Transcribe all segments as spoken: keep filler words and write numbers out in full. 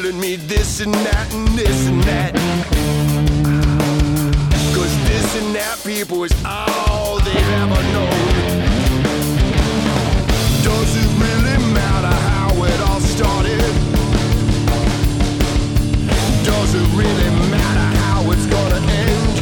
telling me this and that and this and that. Cause this and that, people, is all they've ever known. Does it really matter how it all started? Does it really matter how it's gonna end?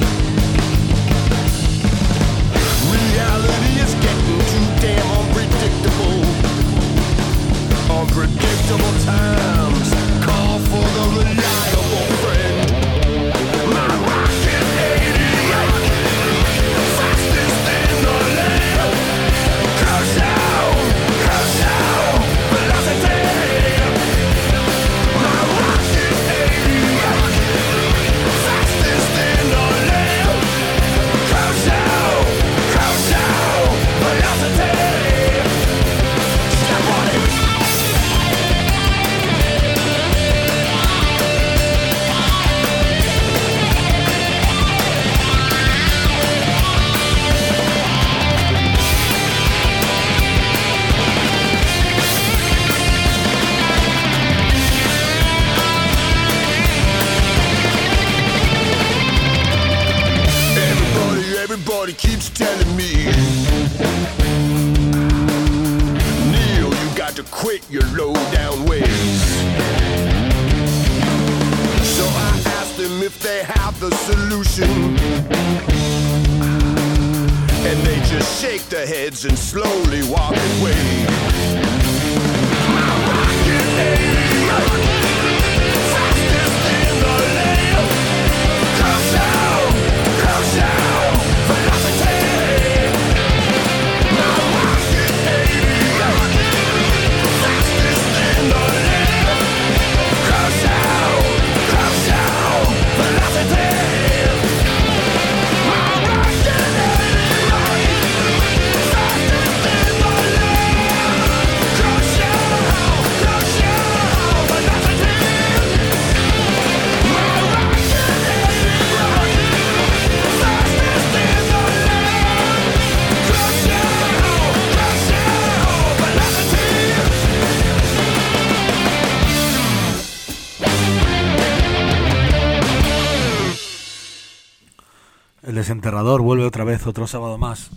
Reality is getting too damn unpredictable. Unpredictable times call for the reliable friend. My rocket eighty-eight, fastest in the land. Crush out, crush out, velocity. My rocket eighty-eight, fastest in the land. Crush out, crush out, velocity. Step on it. Everybody keeps telling me, Neil, you got to quit your low down ways. So I asked them if they have the solution, and they just shake their heads and slowly walk away. My rocket eighty-eight, fastest in the land. Crush out, crush out. El Desenterrador vuelve otra vez, otro sábado más.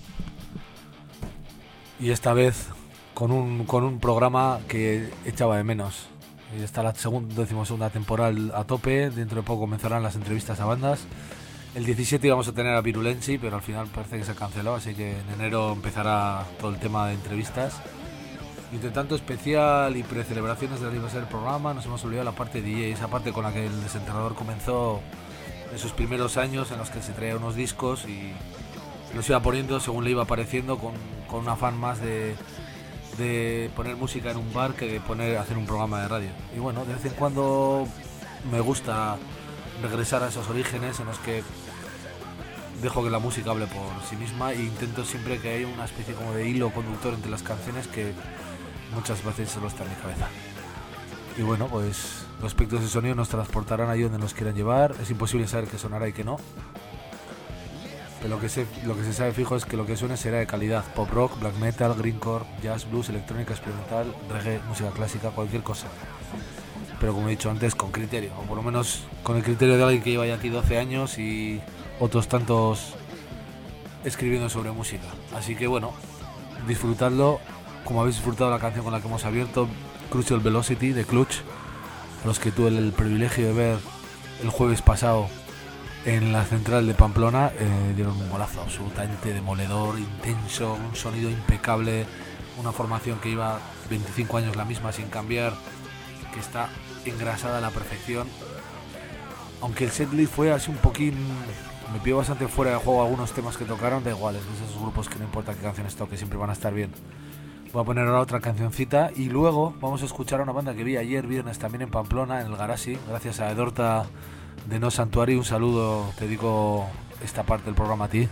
Y esta vez con un, con un programa que echaba de menos. Y está la segunda, decimosegunda temporada a tope. Dentro de poco comenzarán las entrevistas a bandas. El diecisiete íbamos a tener a Virulensi, pero al final parece que se canceló. Así que en enero empezará todo el tema de entrevistas. Y entre tanto especial y precelebraciones del aniversario del programa, nos hemos olvidado la parte D J, esa parte con la que el Desenterrador comenzó en sus primeros años, en los que se traía unos discos y los iba poniendo según le iba apareciendo, con, con un afán más de, de poner música en un bar que de poner hacer un programa de radio. Y bueno, de vez en cuando me gusta regresar a esos orígenes en los que dejo que la música hable por sí misma e intento siempre que haya una especie como de hilo conductor entre las canciones que muchas veces solo está en mi cabeza. Y bueno, pues los espectros de sonido nos transportarán ahí donde nos quieran llevar. Es imposible saber qué sonará y qué no. Pero lo que, se, lo que se sabe fijo es que lo que suene será de calidad. Pop rock, black metal, greencore, jazz, blues, electrónica experimental, reggae, música clásica, cualquier cosa. Pero como he dicho antes, con criterio. O por lo menos con el criterio de alguien que lleva ya aquí doce años y otros tantos escribiendo sobre música. Así que bueno, disfrutadlo como habéis disfrutado la canción con la que hemos abierto, Crucial Velocity de Clutch, a los que tuve el privilegio de ver el jueves pasado en la central de Pamplona. Eh, dieron un golazo absolutamente demoledor, intenso, un sonido impecable, una formación que lleva veinticinco años la misma sin cambiar, que está engrasada a la perfección. Aunque el setlist fue así un poquín, me pidió bastante fuera de juego algunos temas que tocaron, da igual, es de esos grupos que no importa qué canciones toque, siempre van a estar bien. Voy a poner ahora otra cancioncita y luego vamos a escuchar a una banda que vi ayer viernes también en Pamplona, en el Garasi, gracias a Edorta de No Santuari. Un saludo, te digo esta parte del programa a ti.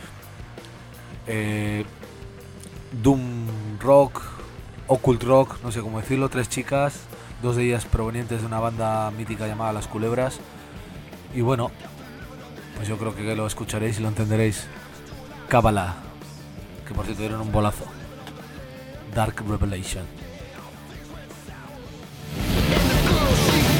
Eh, Doom Rock, Occult Rock, no sé cómo decirlo, tres chicas, dos de ellas provenientes de una banda mítica llamada Las Culebras. Y bueno, pues yo creo que lo escucharéis y lo entenderéis. Kabbalah, que por cierto dieron un bolazo. Dark Revelation. In the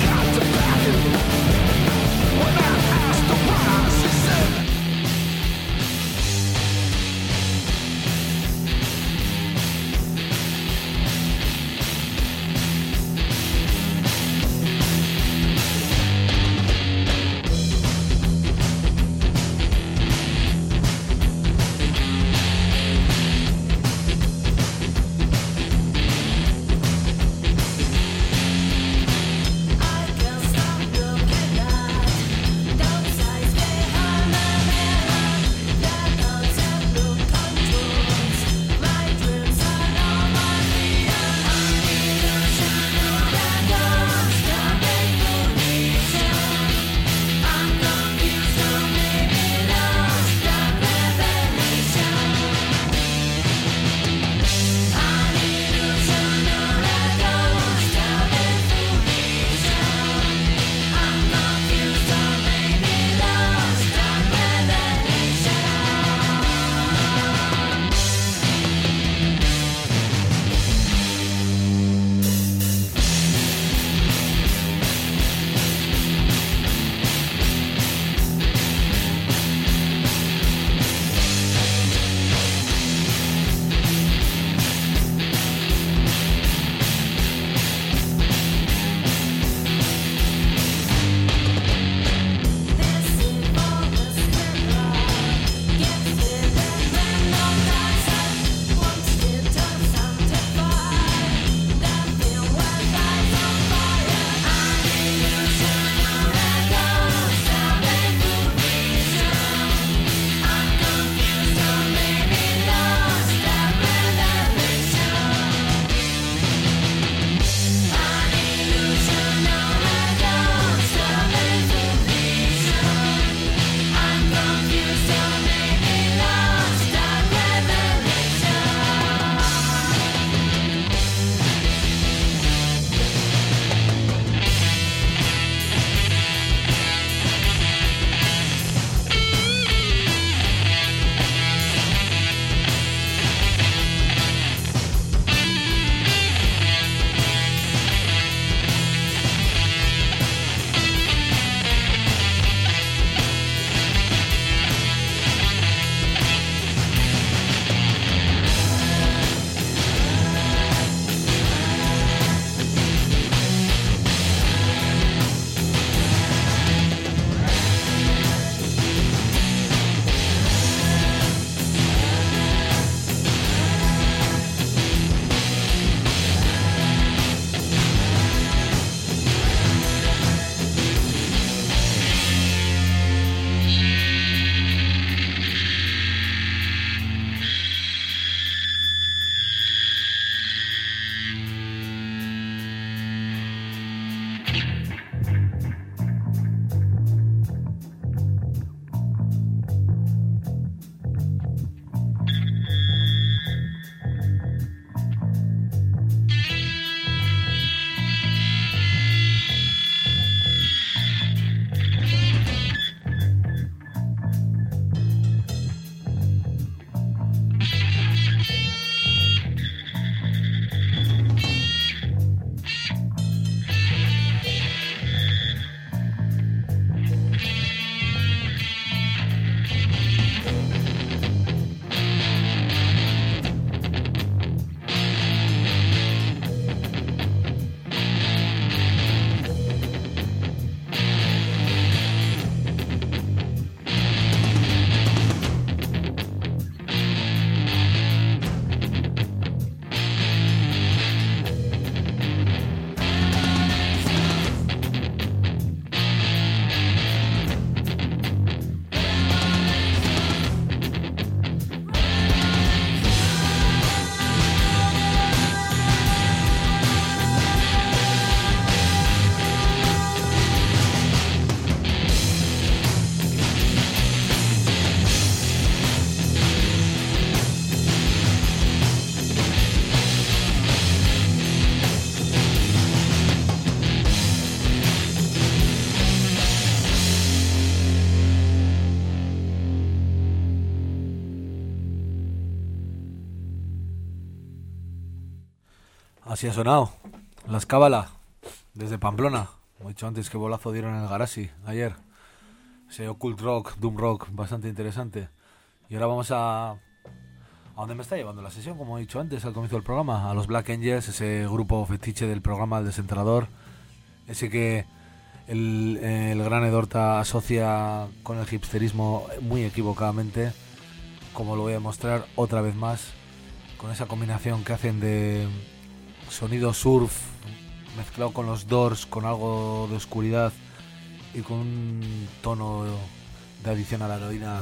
Así ha sonado. Las Cábala, desde Pamplona. Como he dicho antes, qué bolazo dieron en el Garasi ayer. Ese occult rock, doom rock, bastante interesante. Y ahora vamos a... ¿A dónde me está llevando la sesión? Como he dicho antes, al comienzo del programa. A los Black Angels, ese grupo fetiche del programa El Desentrenador. Ese que el, el gran Edorta asocia con el hipsterismo muy equivocadamente. Como lo voy a mostrar otra vez más. Con esa combinación que hacen de sonido surf mezclado con los Doors, con algo de oscuridad y con un tono de adición a la heroína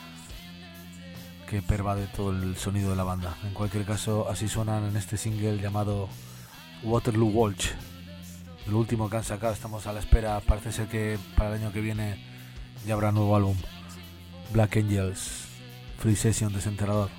que pervade todo el sonido de la banda. En cualquier caso, así suenan en este single llamado Waterloo Waltz, el último que han sacado. Estamos a la espera, parece ser que para el año que viene ya habrá nuevo álbum. Black Angels, Free Session, Desenterrador.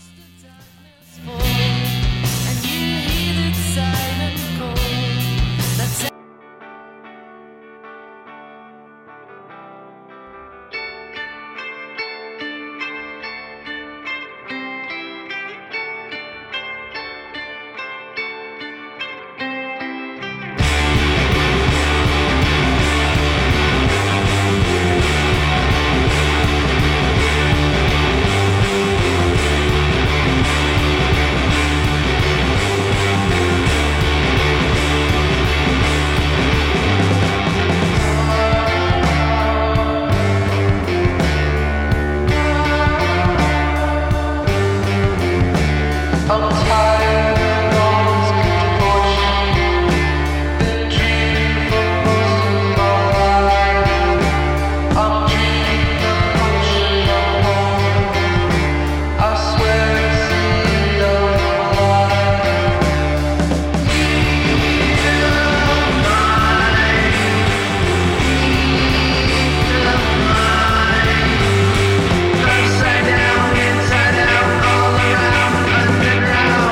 Upside down, inside out, all around, underground.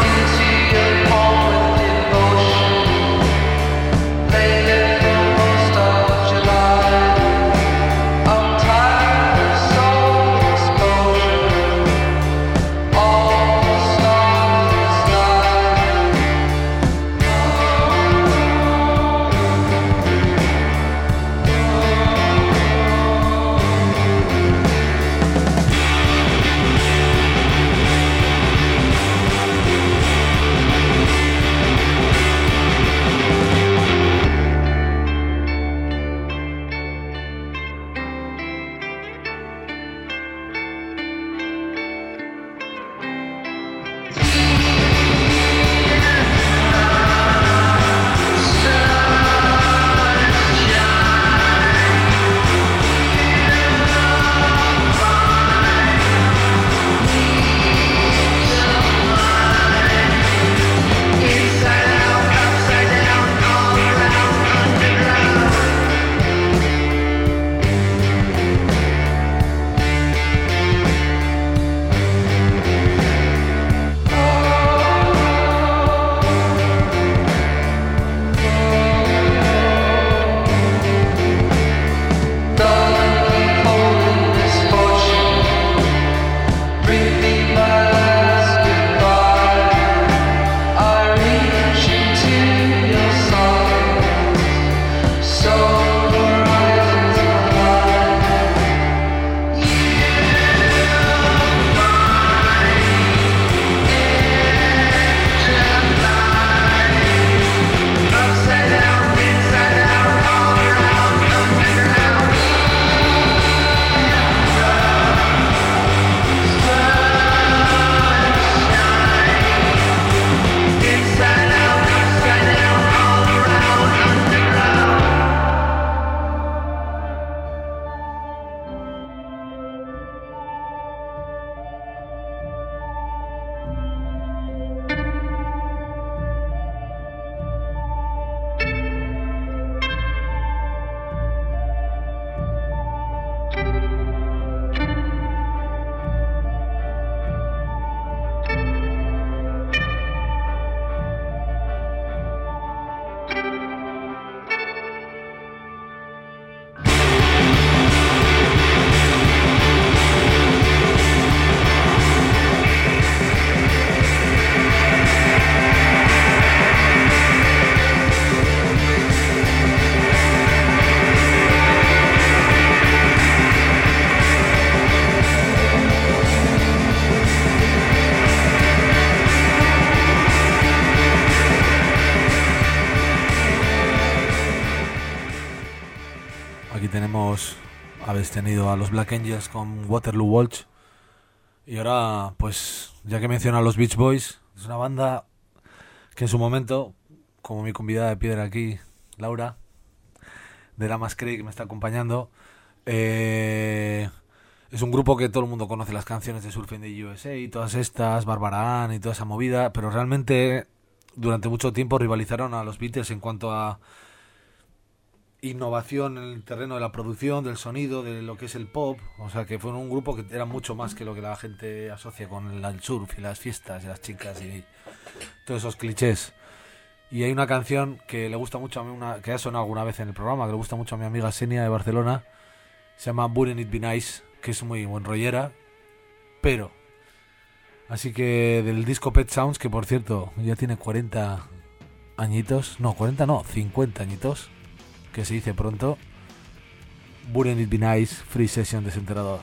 habéis tenido a los Black Angels con Waterloo Waltz. Y ahora, pues, ya que menciona a los Beach Boys, es una banda que en su momento, como mi convidada de piedra aquí, Laura, de Lamas Creek, me está acompañando, eh, es un grupo que todo el mundo conoce las canciones de Surfing the U S A y todas estas, Barbara Ann y toda esa movida, pero realmente durante mucho tiempo rivalizaron a los Beatles en cuanto a innovación en el terreno de la producción, del sonido, de lo que es el pop. O sea, que fue un grupo que era mucho más que lo que la gente asocia con el, el surf y las fiestas y las chicas y todos esos clichés. Y hay una canción que le gusta mucho a mí, una, que ha sonado alguna vez en el programa, que le gusta mucho a mi amiga Xenia de Barcelona, se llama Wouldn't It Be Nice, que es muy buen rollera, pero así que del disco Pet Sounds, que por cierto ya tiene cuarenta añitos, no, cuarenta no, cincuenta añitos, que se dice pronto, Wouldn't It Be Nice, Free Session Desenterrador.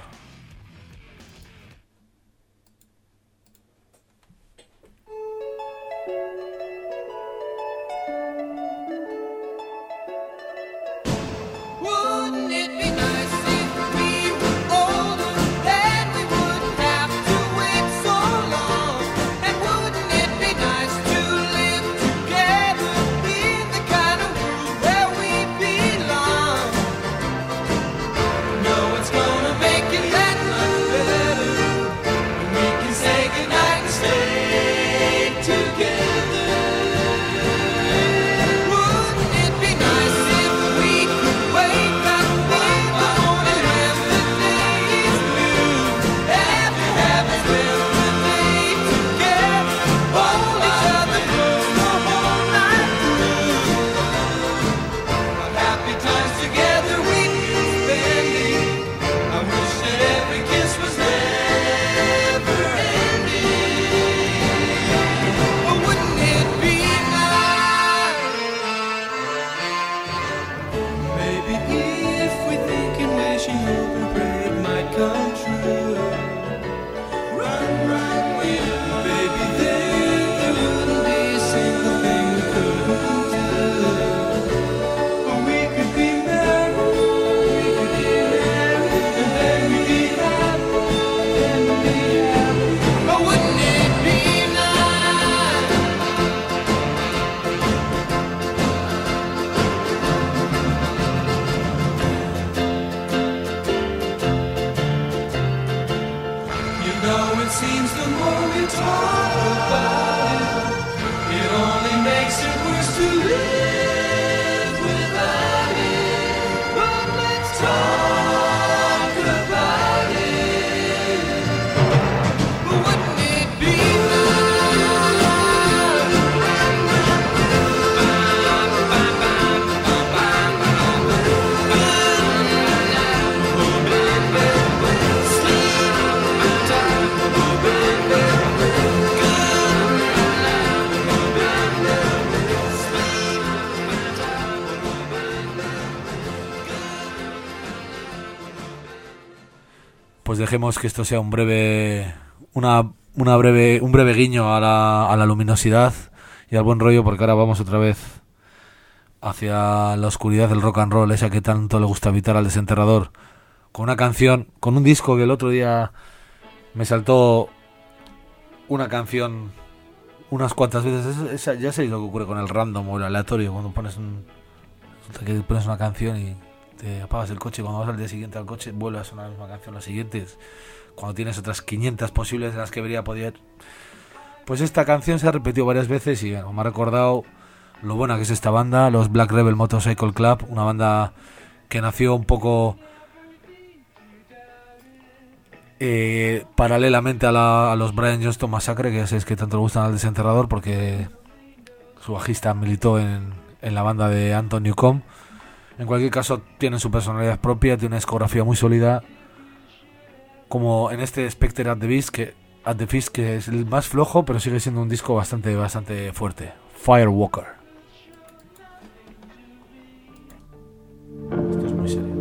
Pues dejemos que esto sea un breve, una, una breve, un breve guiño a la, a la luminosidad y al buen rollo, porque ahora vamos otra vez hacia la oscuridad del rock and roll, esa que tanto le gusta evitar al desenterrador, con una canción, con un disco que el otro día me saltó una canción unas cuantas veces. Esa, esa, ya sabéis lo que ocurre con el random o el aleatorio, cuando pones un, que pones una canción y te apagas el coche, y cuando vas al día siguiente al coche vuelve a sonar la misma canción las siguientes, cuando tienes otras quinientas posibles de las que debería poder. Pues esta canción se ha repetido varias veces y bueno, me ha recordado lo buena que es esta banda, los Black Rebel Motorcycle Club, una banda que nació un poco eh, paralelamente a, la, a los Brian Johnston Massacre, que ya sabéis que tanto le gustan al desenterrador, porque su bajista militó en, en la banda de Anton Newcomb. En cualquier caso, tienen su personalidad propia, tiene una discografía muy sólida, como en este Spectre at the Beast, que, at the Feast, que es el más flojo, pero sigue siendo un disco bastante, bastante fuerte. Firewalker. Esto es muy serio.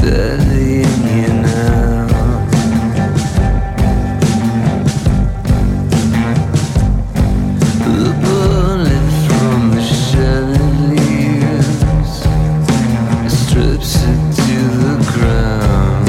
studying you now. The bullet from the chandeliers strips it to the ground.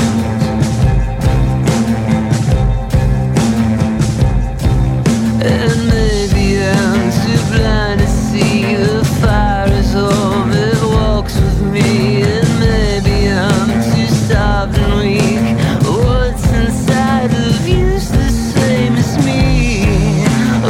And maybe I'm too blind to see the fire is all that walks with me. And maybe I'm too starved and weak. What's inside of you's the same as me. Oh.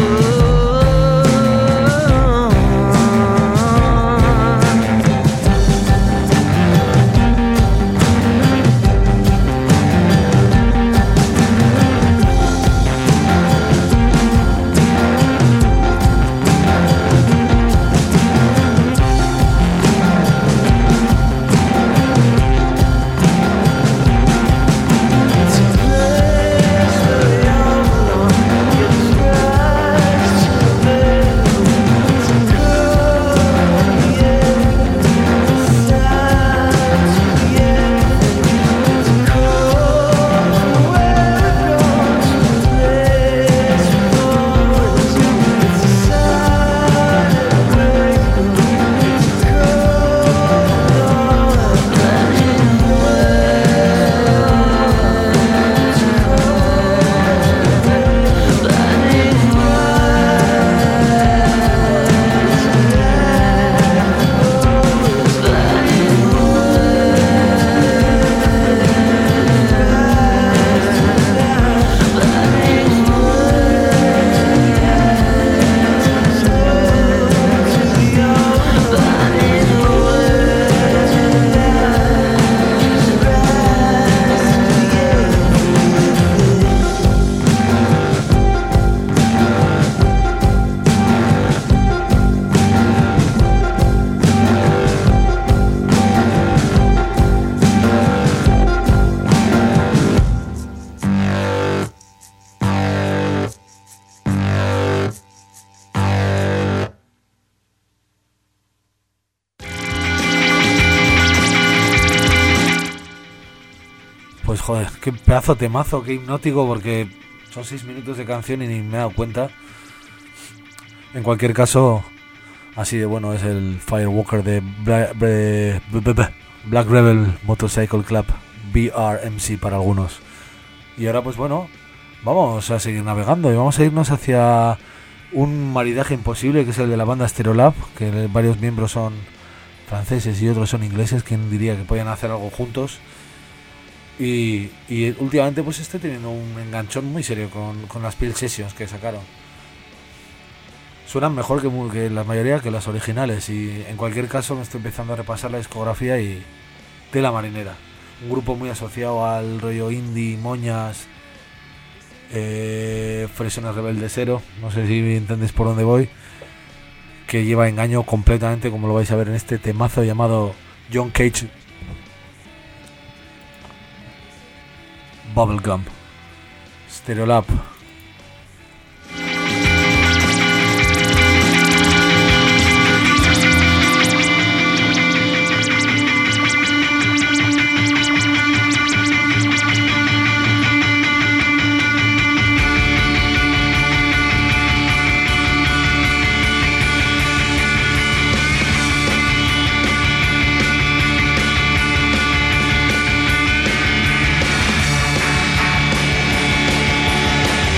Pues joder, qué pedazo temazo, qué hipnótico, porque son seis minutos de canción y ni me he dado cuenta. En cualquier caso, así de bueno es el Firewalker de Bla- Bre- Black Rebel Motorcycle Club, B R M C para algunos. Y ahora pues bueno, vamos a seguir navegando y vamos a irnos hacia un maridaje imposible, que es el de la banda Stereolab, que varios miembros son franceses y otros son ingleses. ¿Quién diría que podían hacer algo juntos? Y, y últimamente pues estoy teniendo un enganchón muy serio con, con las Peel Sessions que sacaron. Suenan mejor que, mu- que la mayoría que las originales, y en cualquier caso me estoy empezando a repasar la discografía y tela marinera. Un grupo muy asociado al rollo indie, moñas, eh, Fresones Rebeldes Cero, no sé si entendéis por dónde voy, que lleva engaño completamente, como lo vais a ver en este temazo llamado John Cage Bubblegum. Stereolab. Thank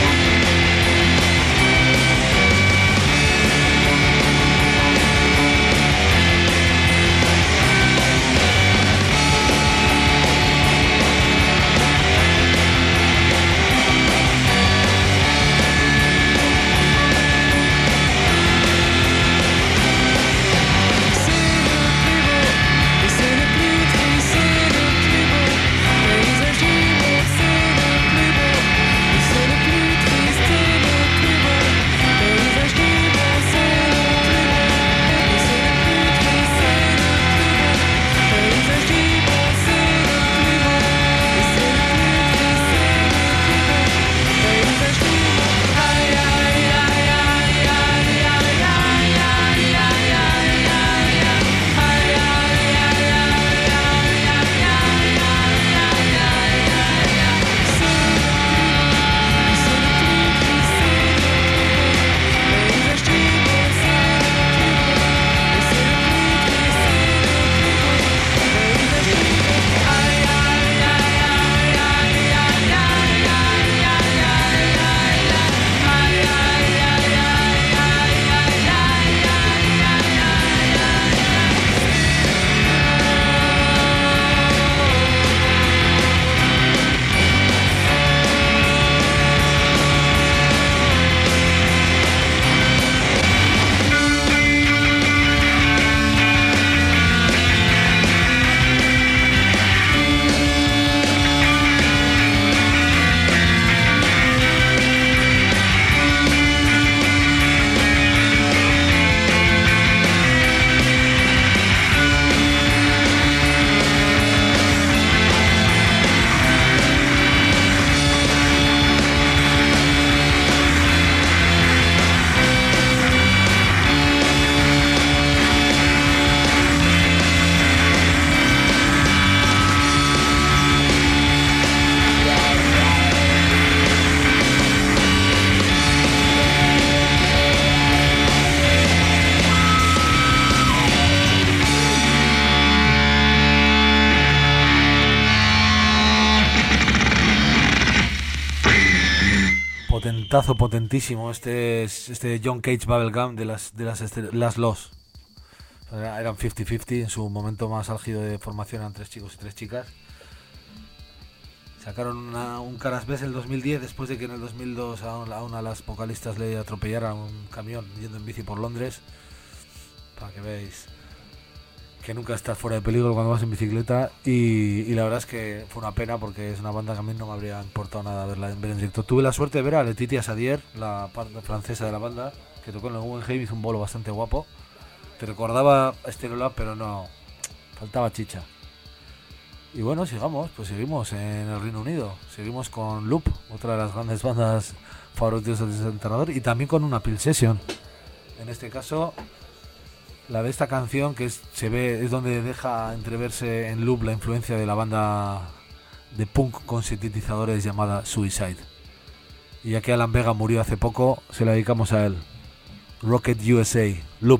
hitazo potentísimo. Este es este John Cage Bubblegum de las de las, este, las Los. Eran cincuenta cincuenta, en su momento más álgido de formación eran tres chicos y tres chicas. Sacaron una, un Caras B en el dos mil diez, después de que en el dos mil dos a una, a una de las vocalistas le atropellara un camión yendo en bici por Londres. Para que veáis que nunca estás fuera de peligro cuando vas en bicicleta. Y, y la verdad es que fue una pena, porque es una banda que a mí no me habría importado nada verla en, ver en directo. Tuve la suerte de ver a Letitia Sadier, la parte francesa de la banda, que tocó en el Guggenheim, hizo un bolo bastante guapo. Te recordaba a Stereolab, pero no, faltaba chicha. Y bueno, sigamos, pues seguimos en el Reino Unido. Seguimos con Loop, otra de las grandes bandas favoritas del desenterrador, y también con una Peel Session. En este caso, la de esta canción, que es, se ve, es donde deja entreverse en Loop la influencia de la banda de punk con sintetizadores llamada Suicide. Y ya que Alan Vega murió hace poco, se la dedicamos a él. Rocket U S A, Loop.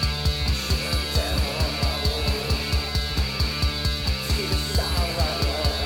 Sorrow.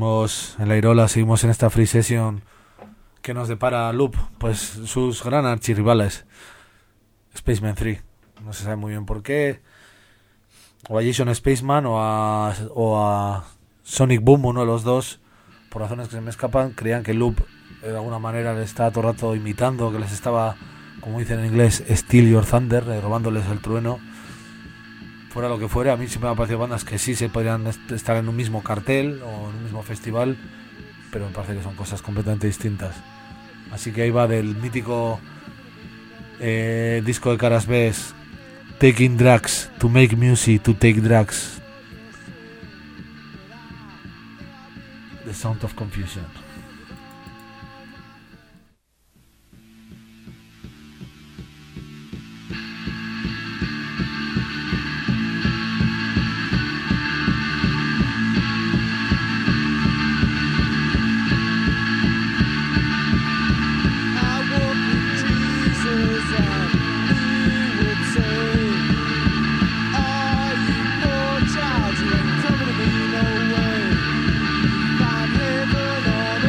seguimos en la Irola, seguimos en esta free session que nos depara Loop, pues sus gran archirrivales, Spaceman tres, no se sabe muy bien por qué, o a Jason Spaceman o a, o a Sonic Boom, uno de los dos, por razones que se me escapan, creían que Loop de alguna manera les estaba todo el rato imitando, que les estaba, como dicen en inglés, steal your thunder, eh, robándoles el trueno. Fuera lo que fuera, a mí siempre me han parecido bandas que sí se podrían est- estar en un mismo cartel o en un mismo festival, pero me parece que son cosas completamente distintas. Así que ahí va del mítico eh, disco de caras B, Taking Drugs, to make music, to take drugs. The Sound of Confusion. Child, you ain't coming to me no way. Find heaven on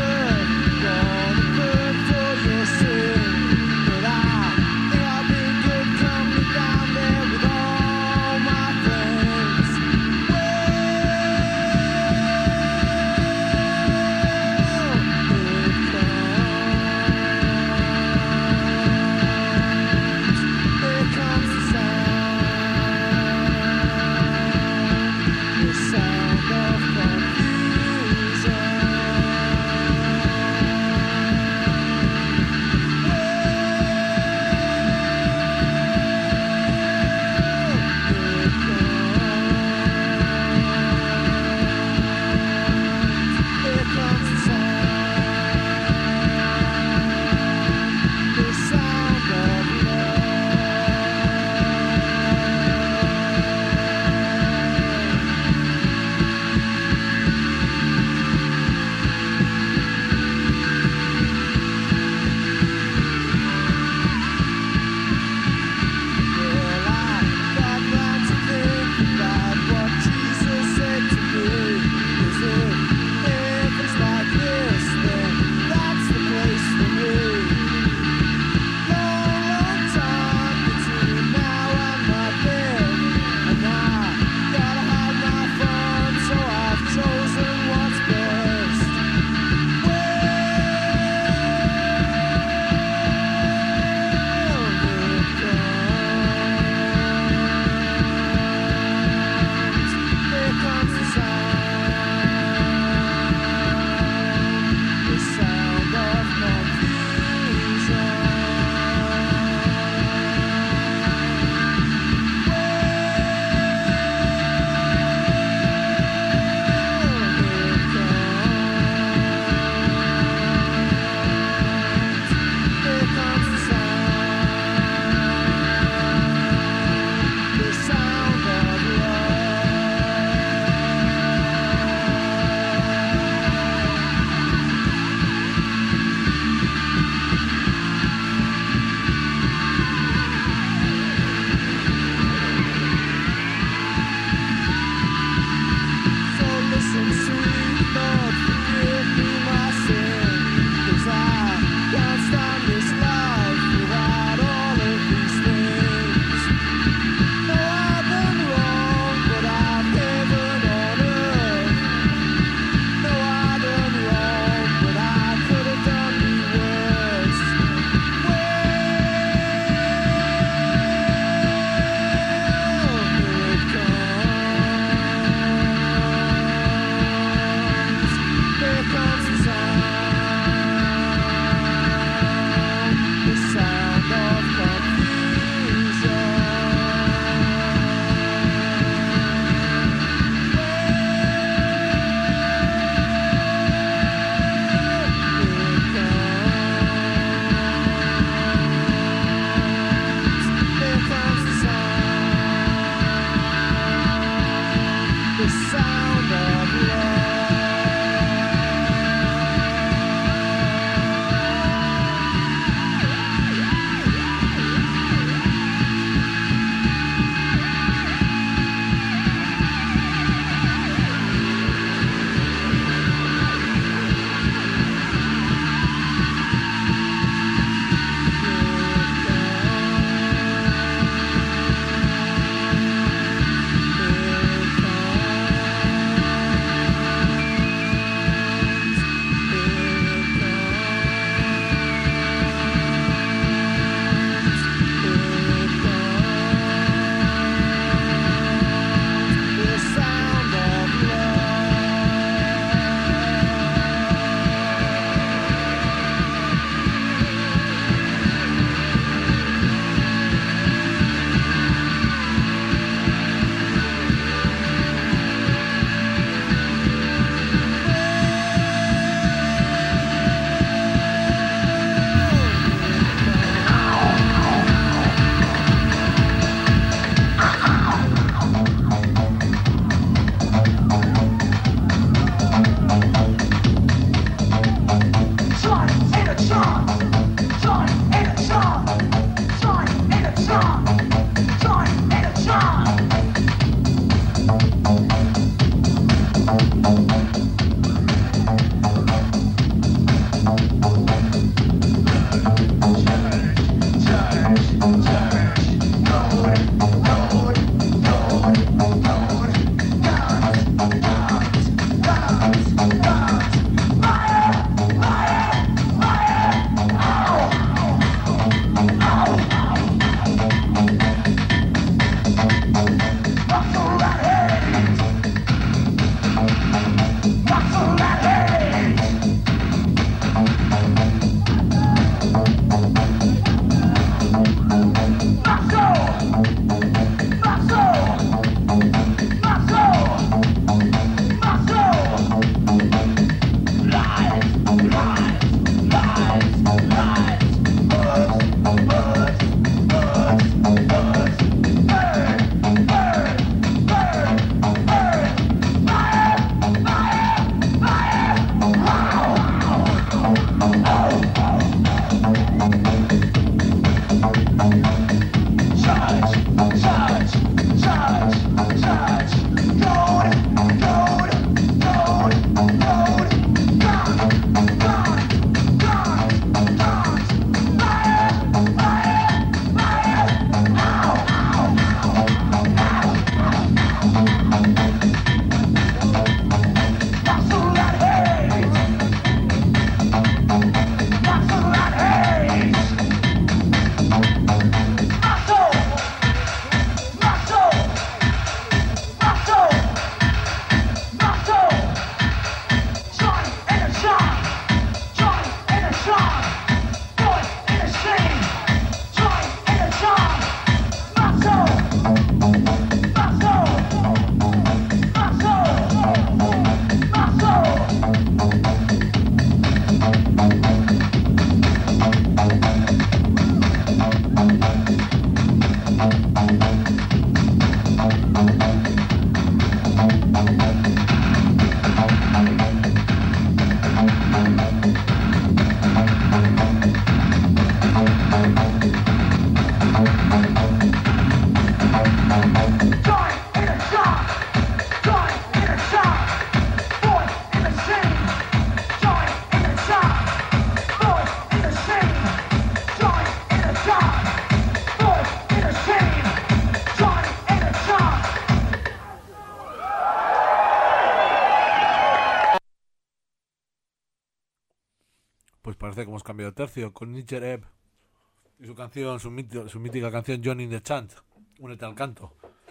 Pues parece que hemos cambiado de tercio con Nietzsche Ebb y su canción, su, mito, su mítica canción Johnny in the Chant, Únete al canto.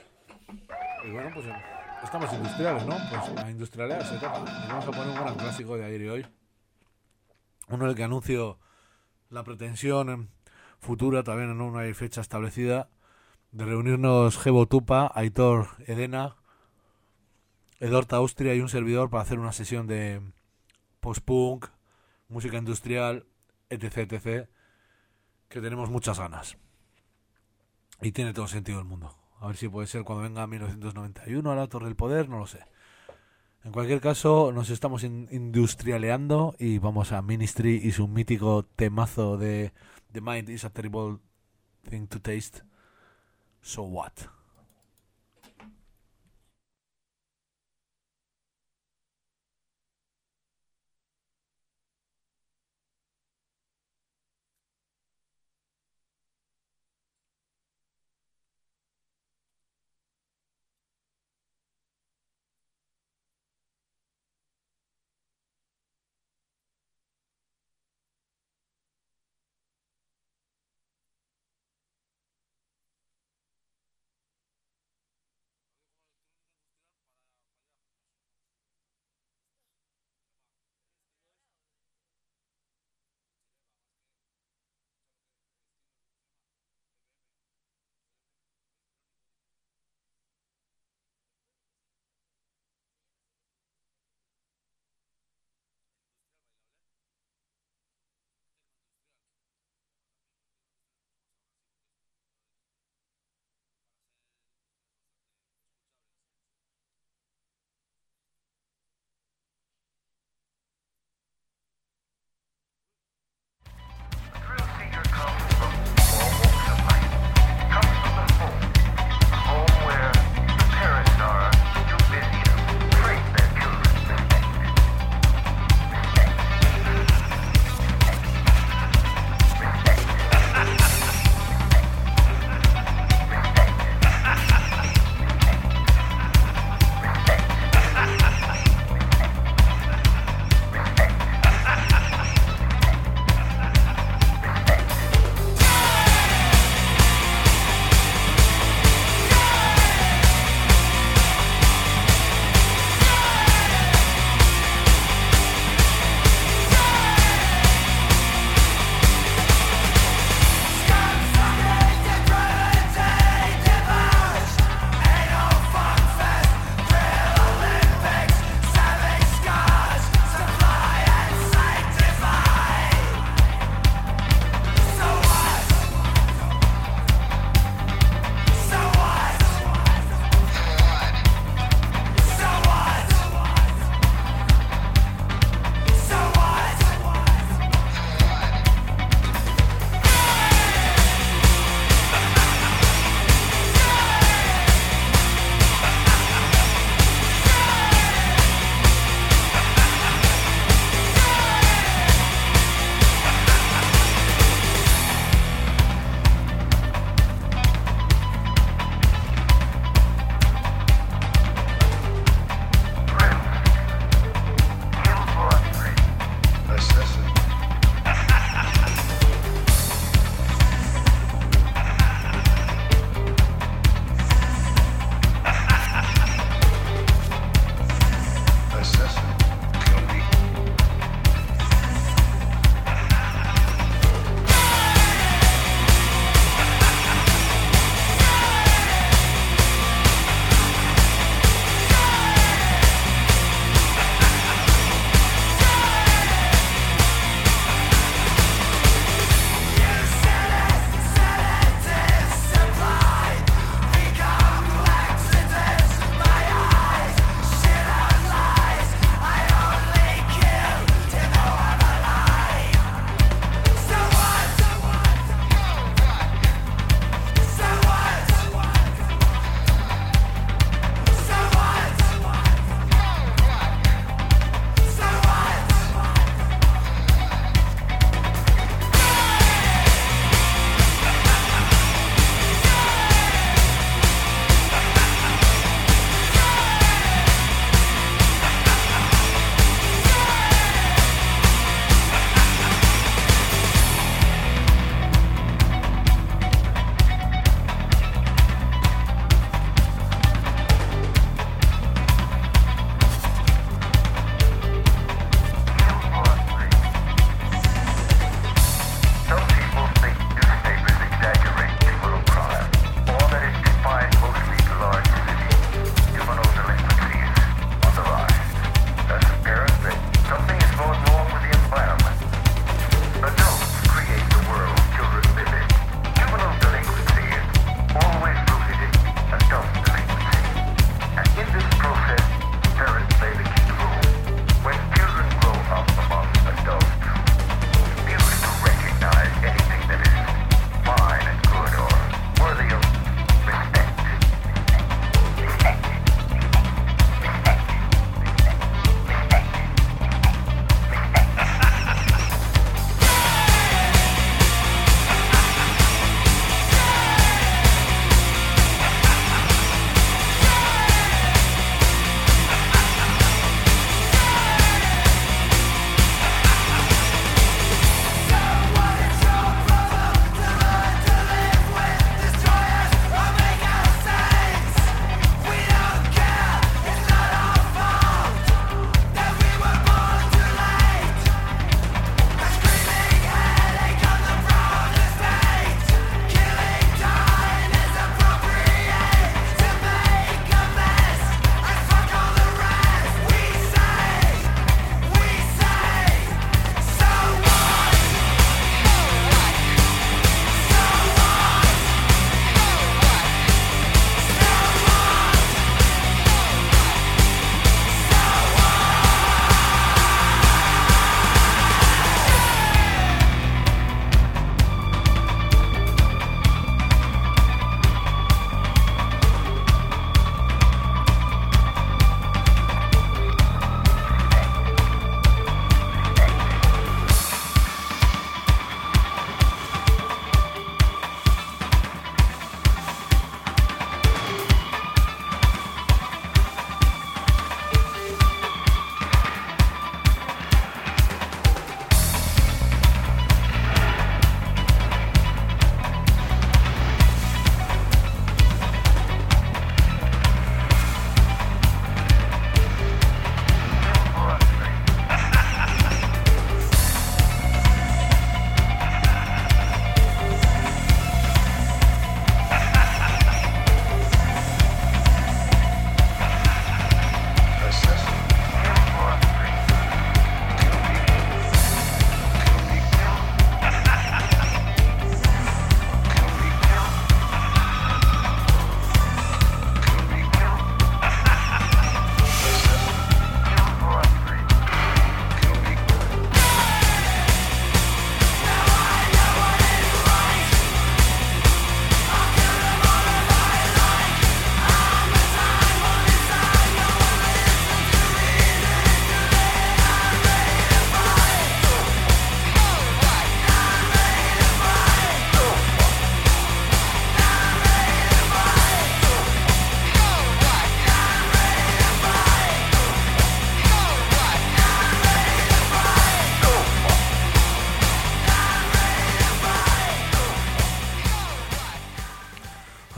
Y bueno, pues estamos industriales, ¿no? Pues a industrialidad se toca. Y vamos a poner un gran clásico de ayer y hoy. Uno en el que anuncio la pretensión futura, también no hay fecha establecida, de reunirnos Gebo Tupa, Aitor Edena, Edorta Austria y un servidor para hacer una sesión de post-punk, música industrial, etc, etc, que tenemos muchas ganas. Y tiene todo sentido el mundo. A ver si puede ser cuando venga mil novecientos noventa y uno a la Torre del Poder, no lo sé. En cualquier caso, nos estamos in- industrialeando y vamos a Ministry y su mítico temazo de The Mind is a Terrible Thing to Taste. So what?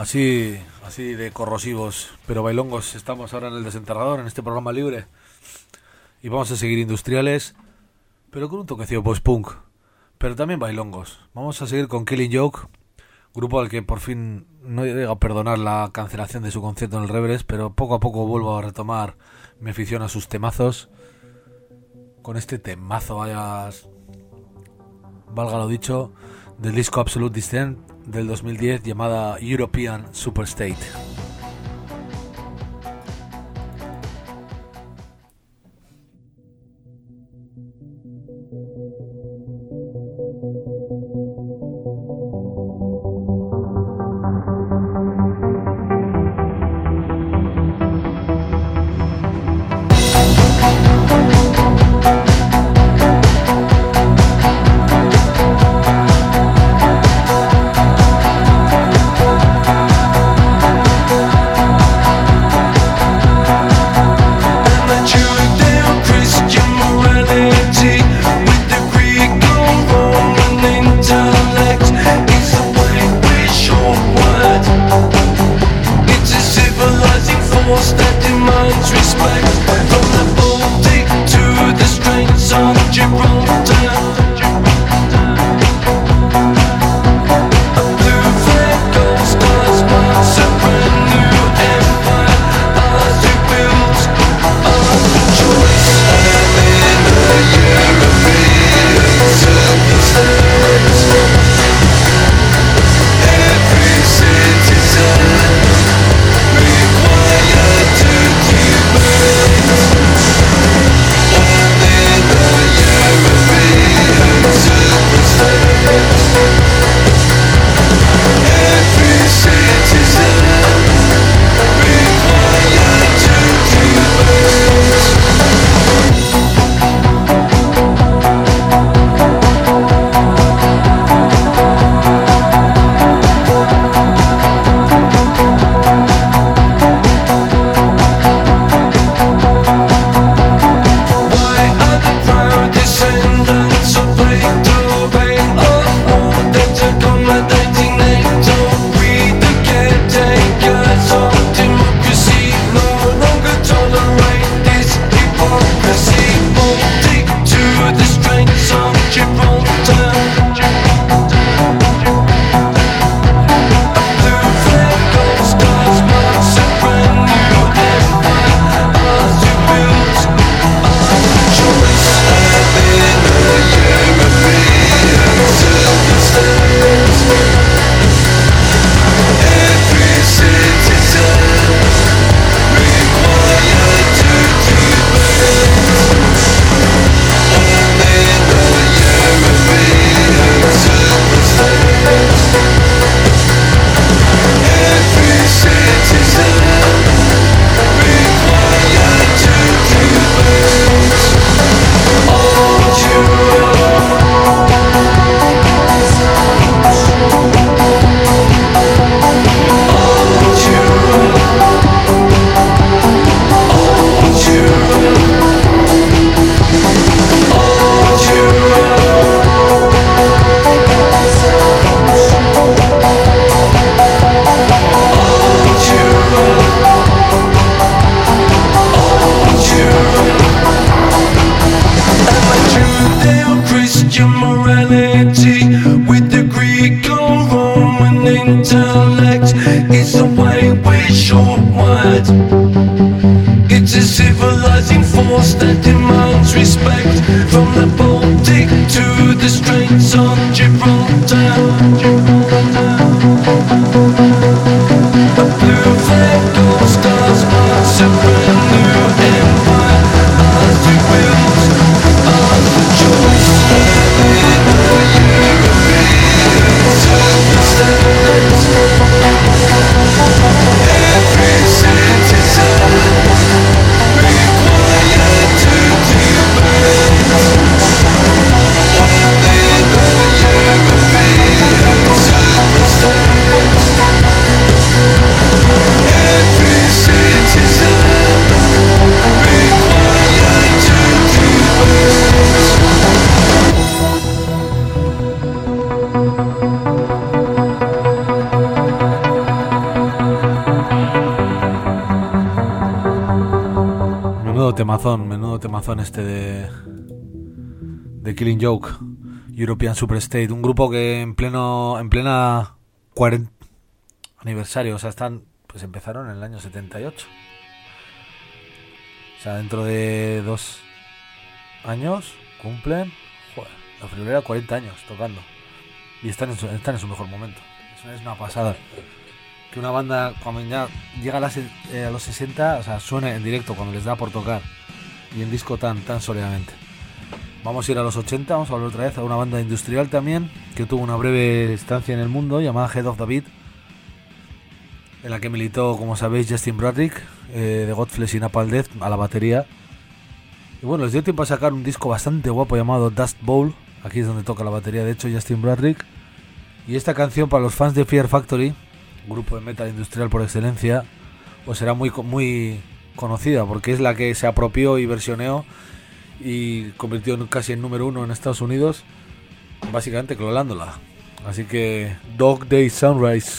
Así, así de corrosivos, pero bailongos. Estamos ahora en el Desenterrador, en este programa libre. Y vamos a seguir industriales, pero con un toquecillo post-punk. Pero también bailongos. Vamos a seguir con Killing Joke, grupo al que por fin no llega a perdonar la cancelación de su concierto en el Reverest, pero poco a poco vuelvo a retomar mi afición a sus temazos. Con este temazo, vayas, valga lo dicho, del disco Absolute Descent del dos mil diez llamada European Superstate. We'll be right back. temazón, menudo temazón este de de Killing Joke, European Superstate, un grupo que en pleno en plena cuarenta aniversario, o sea, están pues empezaron en el año setenta y ocho. O sea, dentro de dos años cumplen, joder, la friolera cuarenta años tocando y están en su, están en su mejor momento. Eso es una pasada. Que una banda cuando ya llega a, las, eh, a los sesenta, o sea, suena en directo cuando les da por tocar y en disco tan tan sólidamente. Vamos a ir a los ochenta, vamos a volver otra vez a una banda industrial también que tuvo una breve estancia en el mundo llamada Head of the Beat, en la que militó, como sabéis, Justin Bradrick eh, de Godflesh y Napalm Death a la batería. Y bueno, les dio tiempo a sacar un disco bastante guapo llamado Dust Bowl. Aquí es donde toca la batería, de hecho, Justin Bradrick. Y esta canción, para los fans de Fear Factory, grupo de metal industrial por excelencia, pues será muy muy conocida porque es la que se apropió y versioneó y convirtió en casi en número uno en Estados Unidos, básicamente clonándola. Así que Dog Day Sunrise,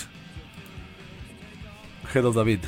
Head of the Beat.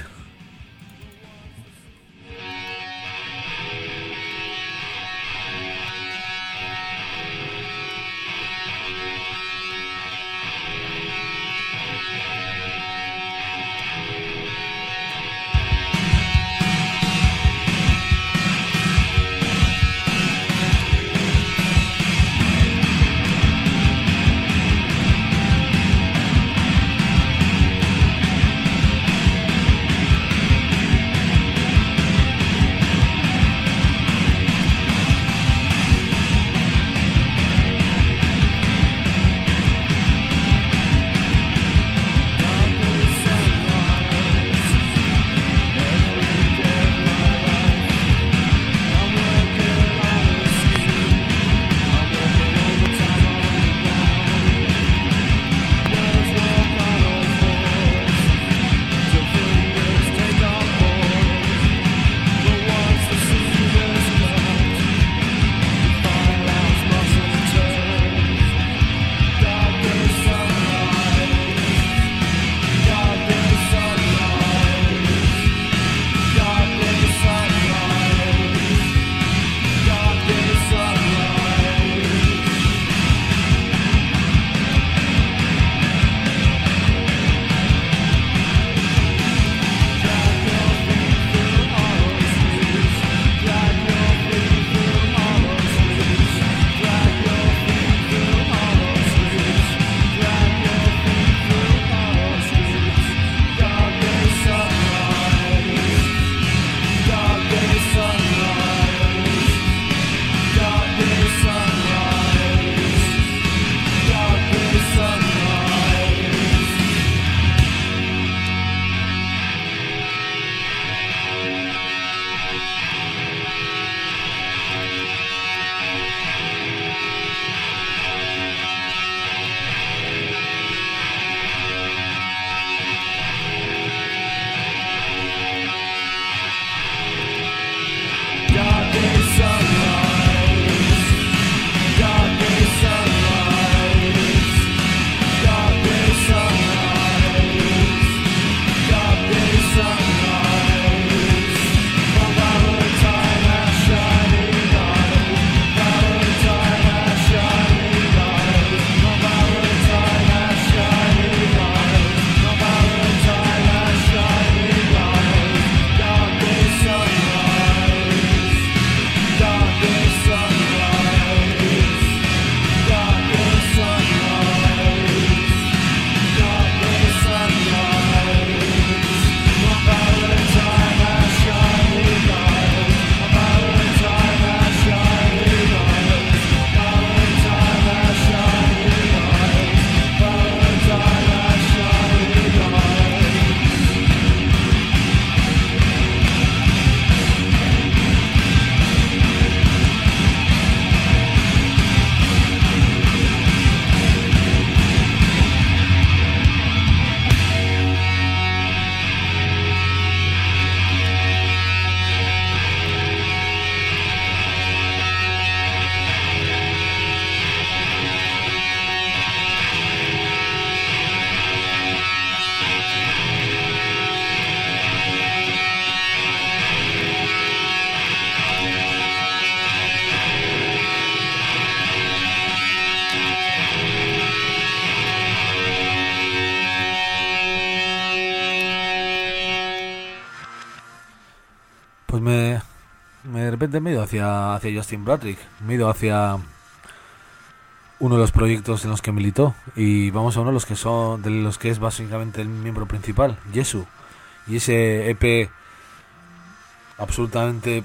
Pues me, me de repente me he ido hacia, hacia Justin Bradrick, me he ido hacia uno de los proyectos en los que militó, y vamos a uno de los que son de los que es básicamente el miembro principal, Jesu, y ese E P absolutamente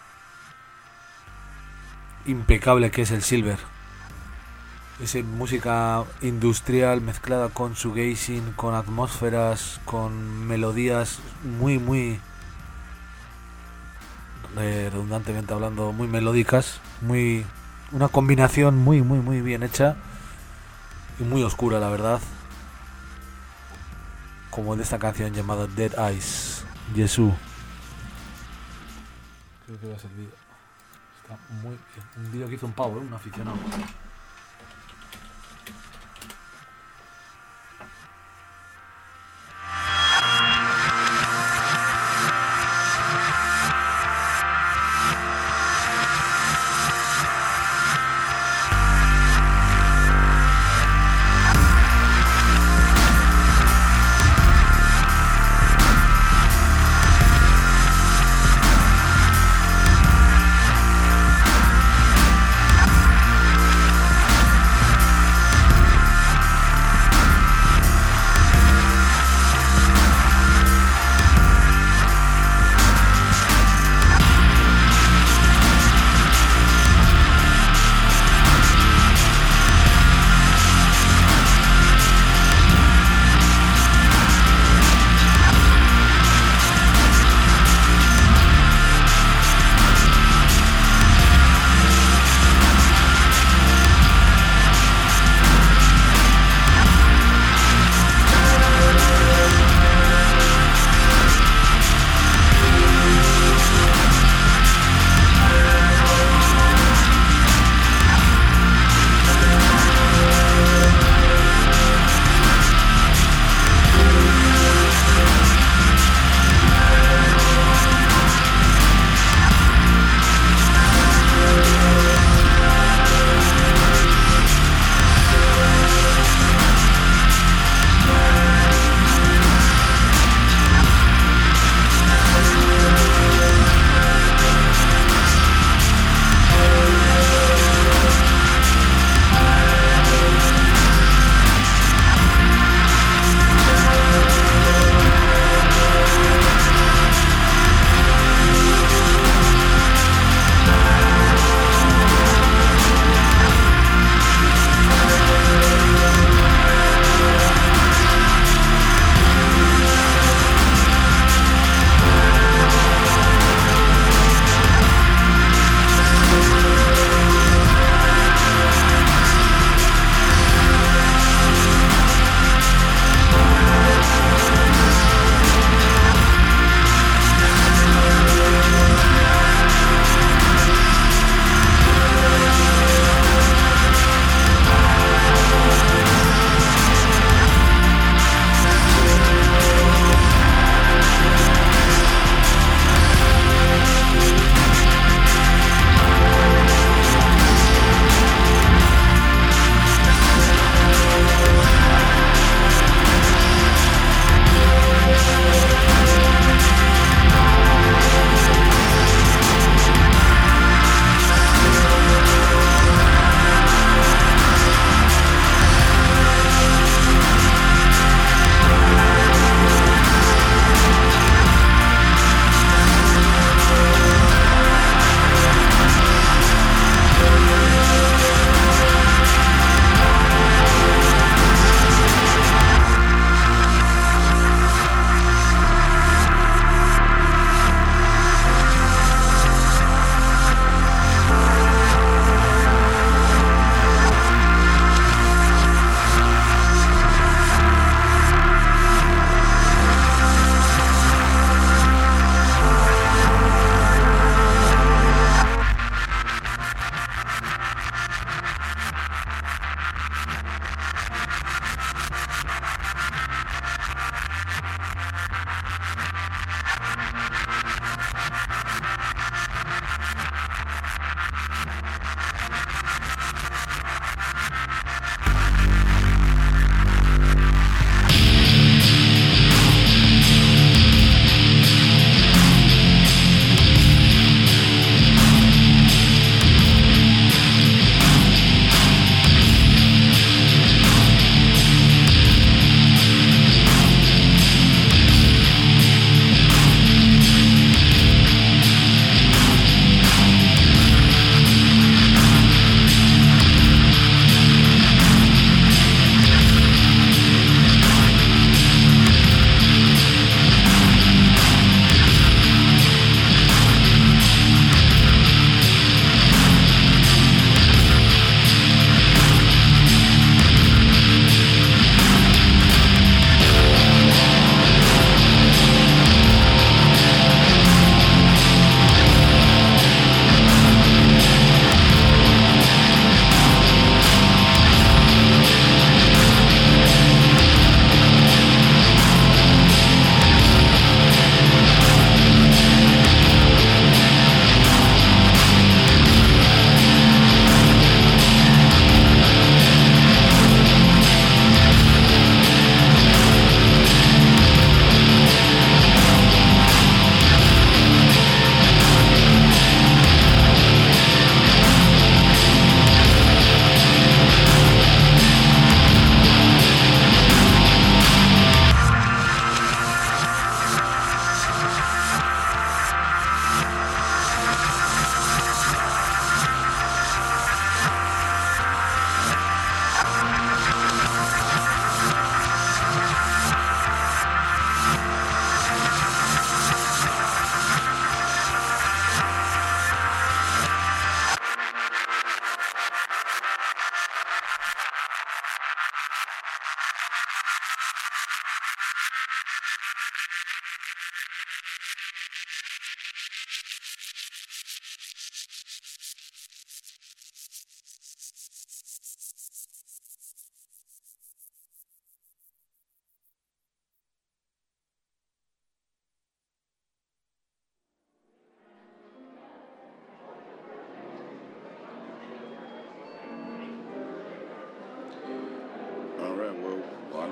impecable que es el Silver. Es música industrial mezclada con shoegazing, con atmósferas, con melodías muy muy eh, redundantemente hablando, muy melódicas, muy una combinación muy muy muy bien hecha y muy oscura, la verdad, como de esta canción llamada Dead Eyes, Jesu. Creo que va a ser vídeo. Está muy bien. Un vídeo que hizo un pavo, ¿eh? Un aficionado. Thank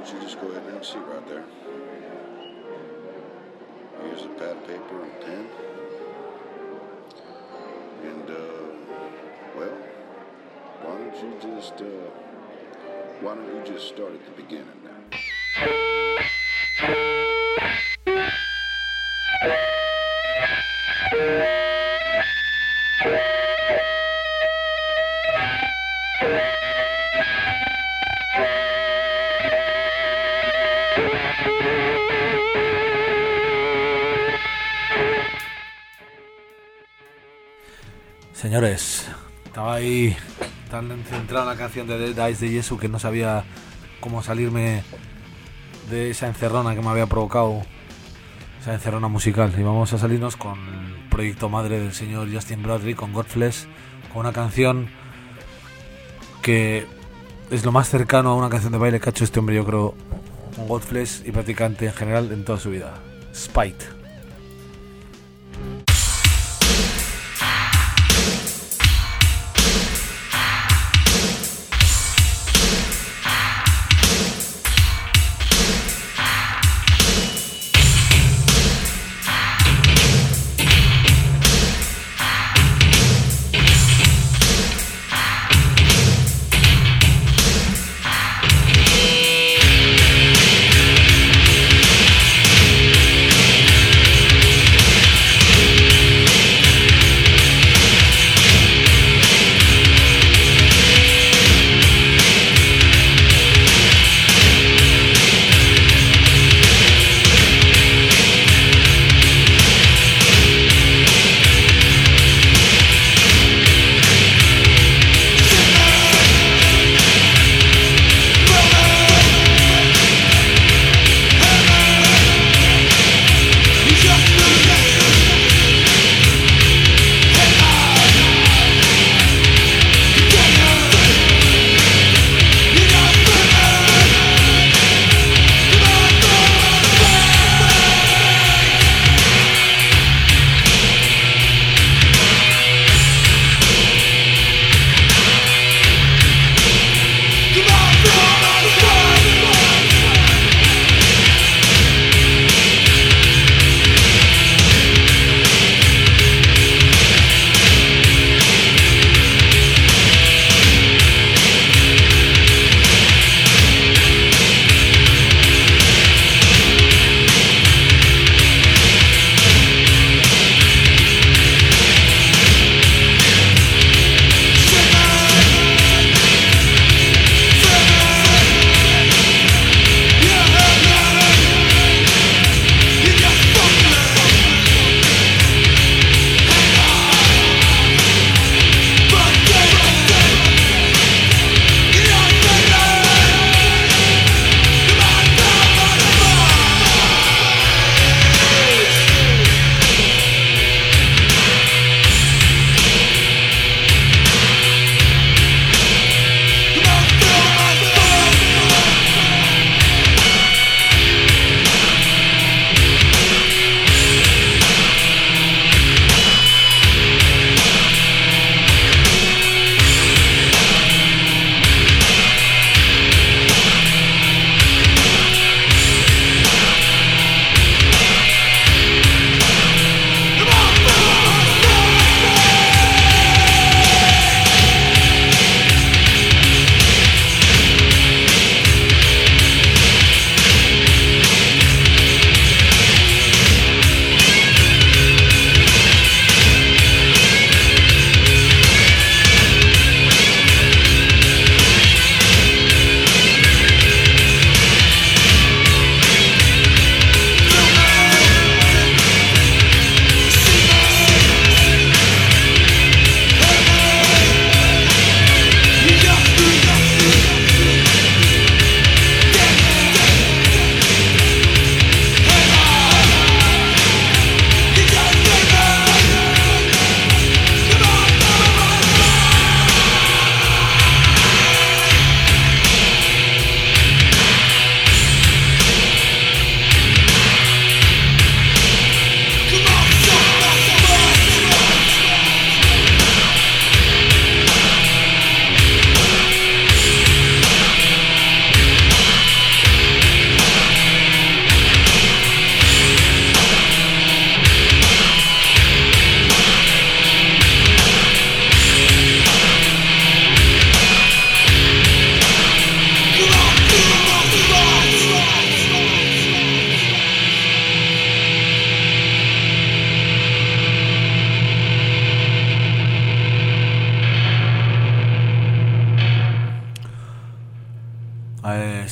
don't you just go ahead and have a seat right there. Here's a pad of paper and pen. And, uh, well, why don't you just, uh, why don't you just start at the beginning now? Señores, estaba ahí tan centrada en la canción de Dead Eyes de Jesu que no sabía cómo salirme de esa encerrona que me había provocado, esa encerrona musical. Y vamos a salirnos con el proyecto madre del señor Justin Bradley, con Godflesh, con una canción que es lo más cercano a una canción de baile que ha hecho este hombre, yo creo, con Godflesh y prácticamente en general en toda su vida. Spite. We'll be right back.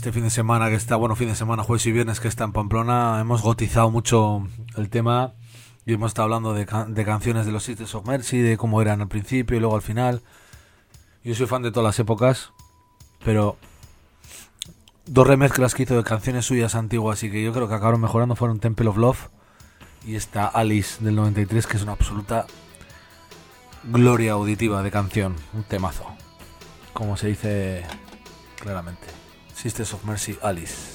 este fin de semana que está, bueno, fin de semana, jueves y viernes que está en Pamplona, hemos gotizado mucho el tema y hemos estado hablando de, can- de canciones de los Sisters of Mercy, de cómo eran al principio y luego al final. Yo soy fan de todas las épocas, pero dos remezclas que hizo de canciones suyas antiguas y que yo creo que acabaron mejorando fueron Temple of Love y esta Alice del noventa y tres, que es una absoluta gloria auditiva de canción, un temazo, como se dice claramente. Sisters of Mercy, Alice.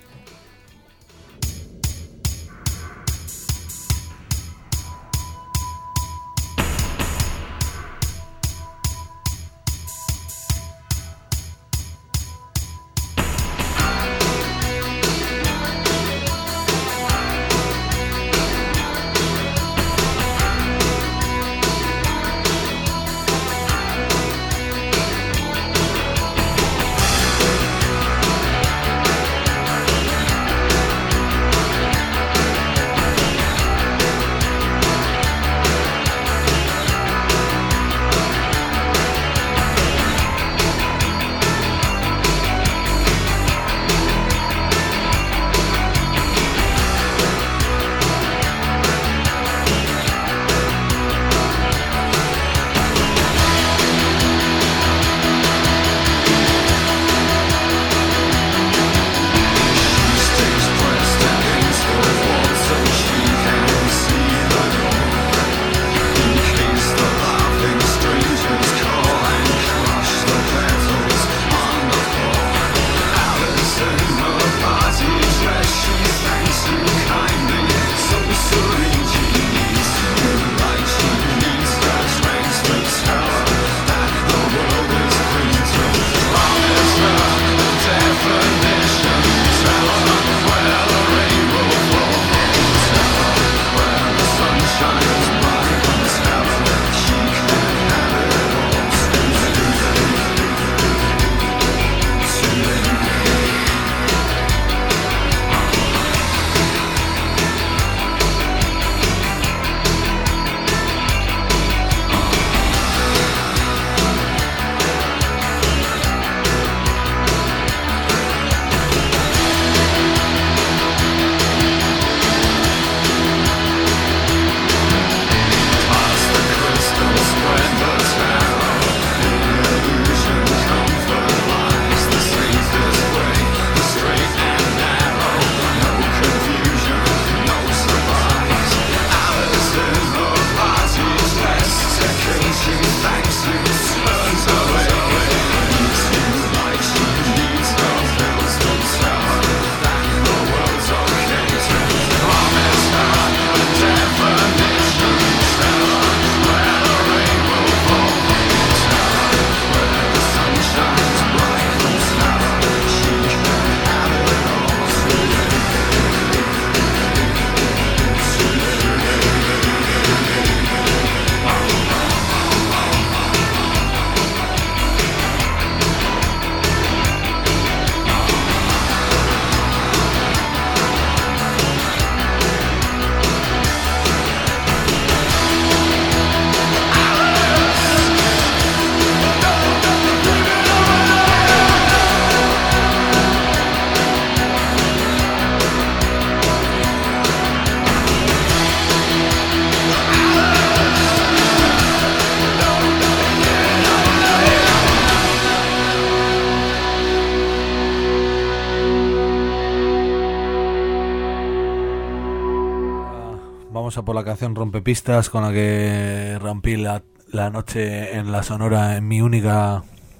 Vamos a por la canción Rompepistas, con la que rompí la, la noche en la Sonora en mi única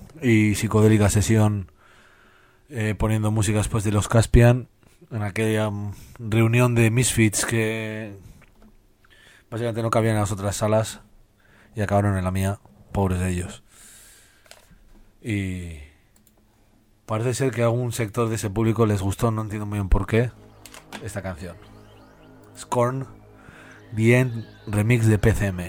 y psicodélica sesión, eh, poniendo música después de los Caspian, en aquella um, reunión de Misfits que básicamente no cabían en las otras salas y acabaron en la mía, pobres de ellos. Y parece ser que a algún sector de ese público les gustó, no entiendo muy bien por qué, esta canción. Scorn, The End, remix de P C M.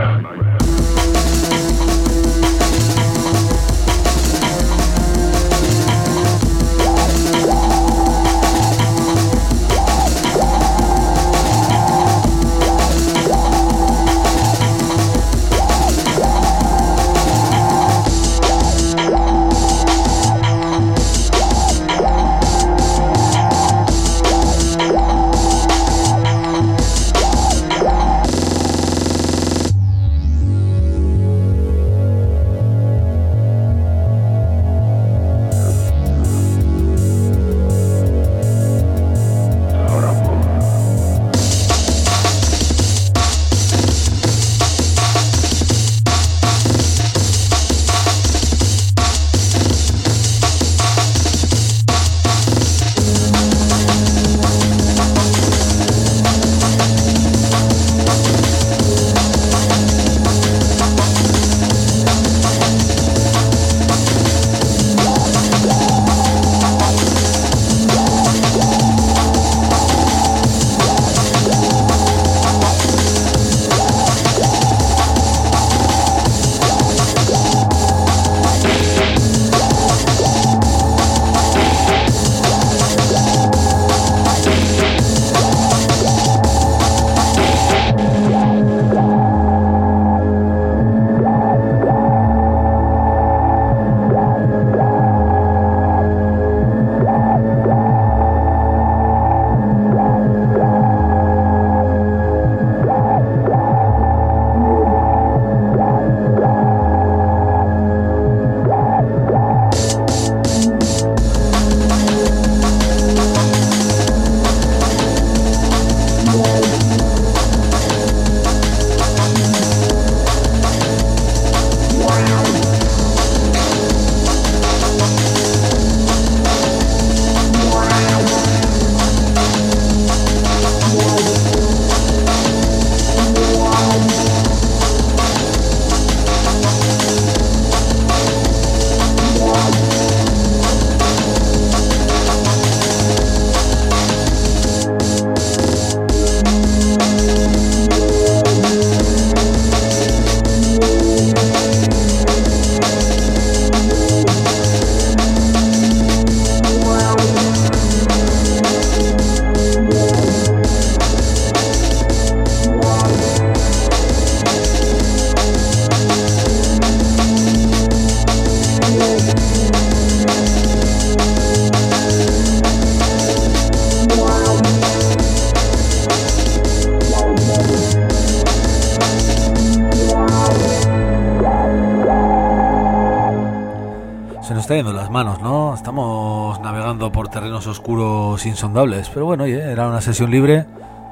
está yendo las manos, ¿no? Estamos navegando por terrenos oscuros insondables, pero bueno, oye, era una sesión libre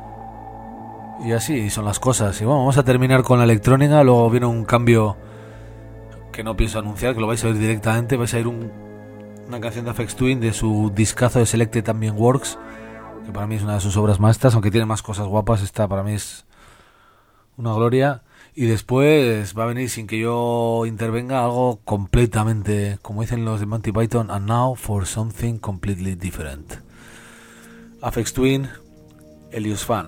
y así son las cosas. Y bueno, vamos a terminar con la electrónica. Luego viene un cambio que no pienso anunciar, que lo vais a oír directamente. Vais a oír un, una canción de Aphex Twin de su discazo de Selected Ambient Works, que para mí es una de sus obras maestras, aunque tiene más cosas guapas. Esta para mí es una gloria. Y después va a venir, sin que yo intervenga, algo completamente, como dicen los de Monty Python, and now for something completely different. Aphex Twin, Elius Fan.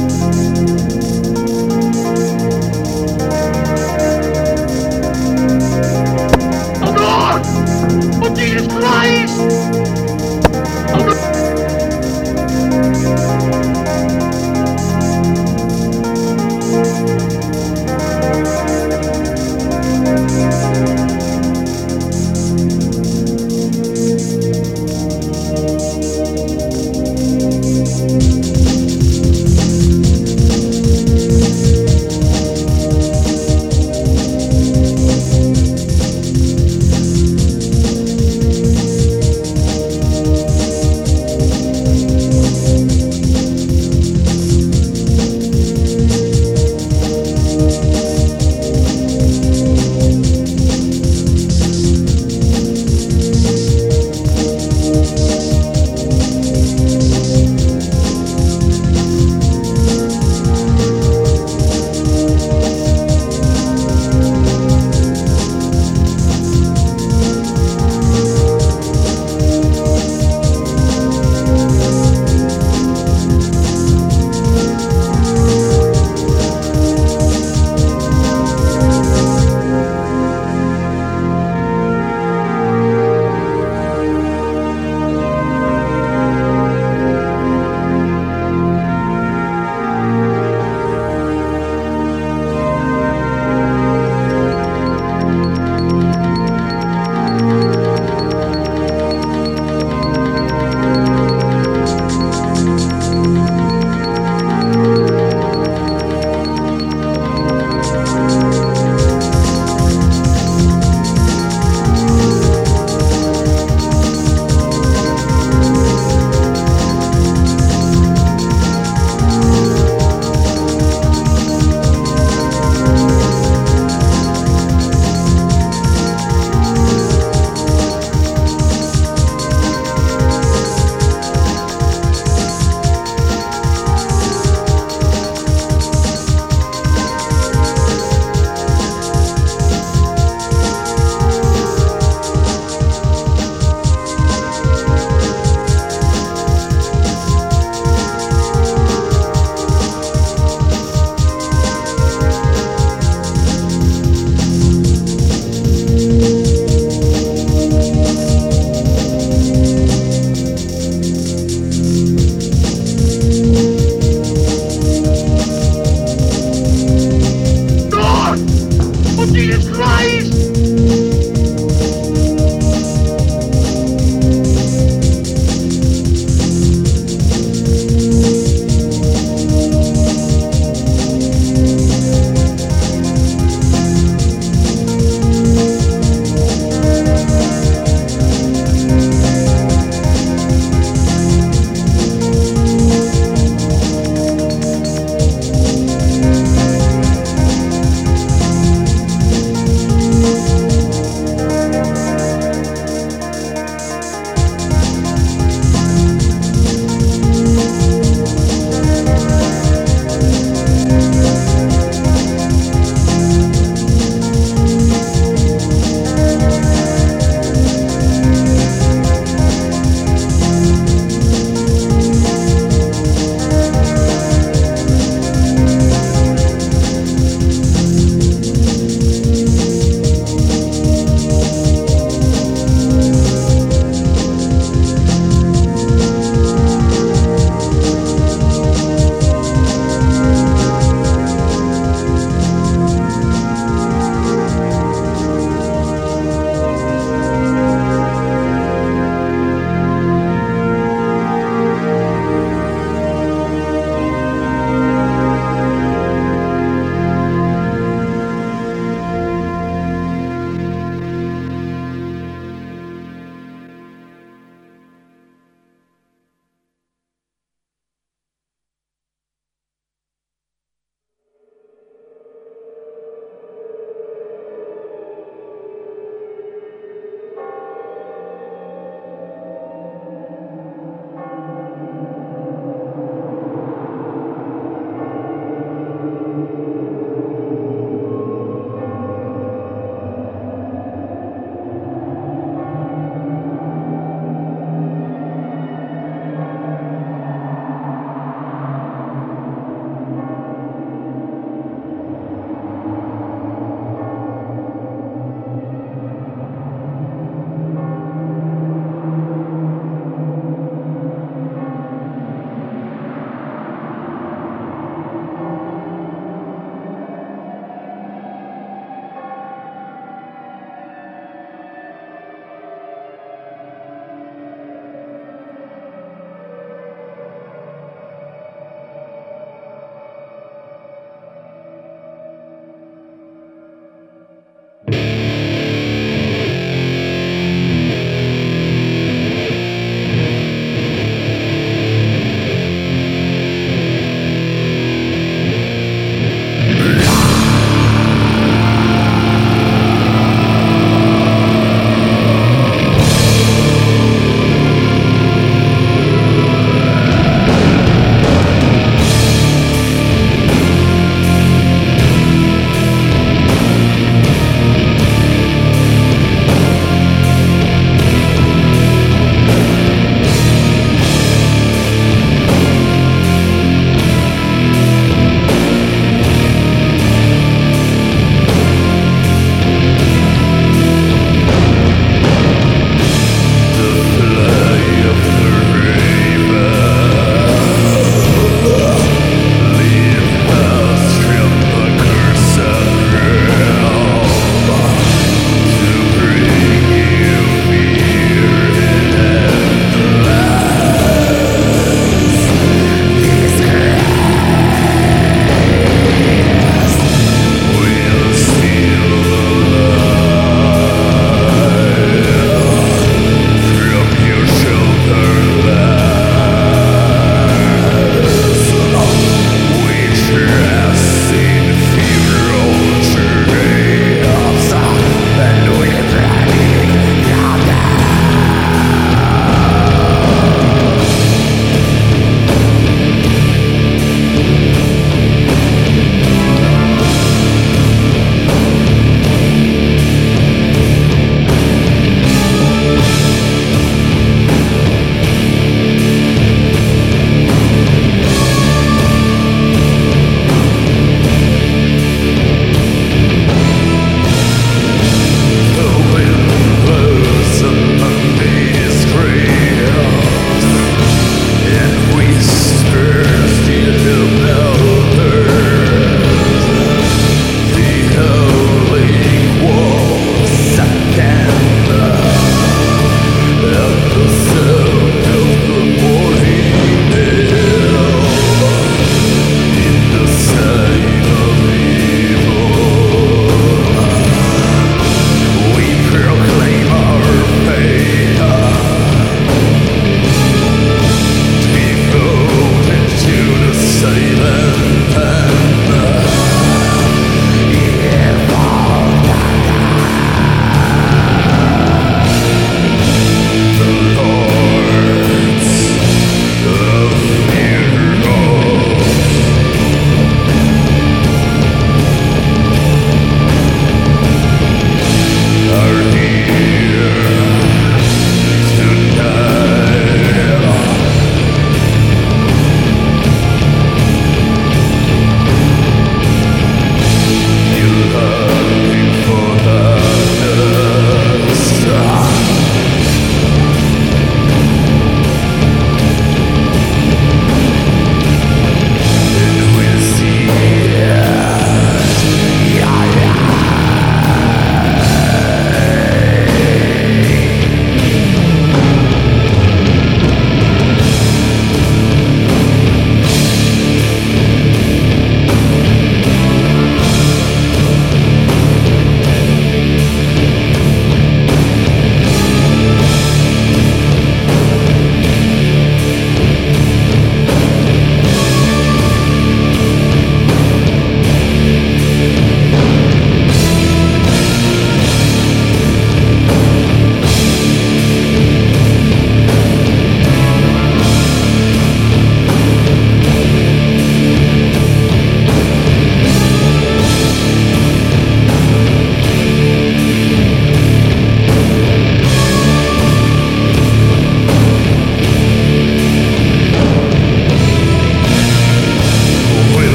We'll be right back.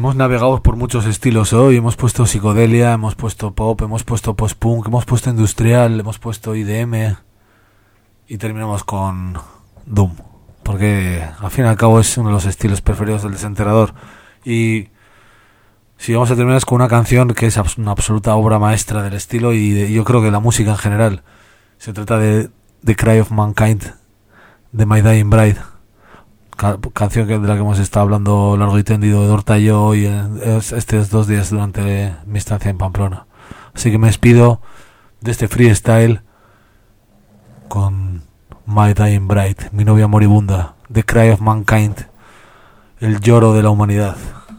hemos navegado por muchos estilos hoy. Hemos puesto psicodelia, hemos puesto pop, hemos puesto post-punk, hemos puesto industrial, hemos puesto I D M y terminamos con Doom, porque al fin y al cabo es uno de los estilos preferidos del desenterrador. Y si vamos a terminar es con una canción que es una absoluta obra maestra del estilo y de, yo creo que la música en general. Se trata de The Cry of Mankind de My Dying Bride, Ca- canción que, de la que hemos estado hablando largo y tendido de Dorta y yo hoy en estos dos días durante mi estancia en Pamplona. Así que me despido de este freestyle con My Dying Bride, mi novia moribunda, The Cry of Mankind, el lloro de la humanidad.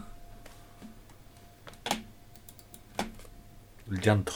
El llanto.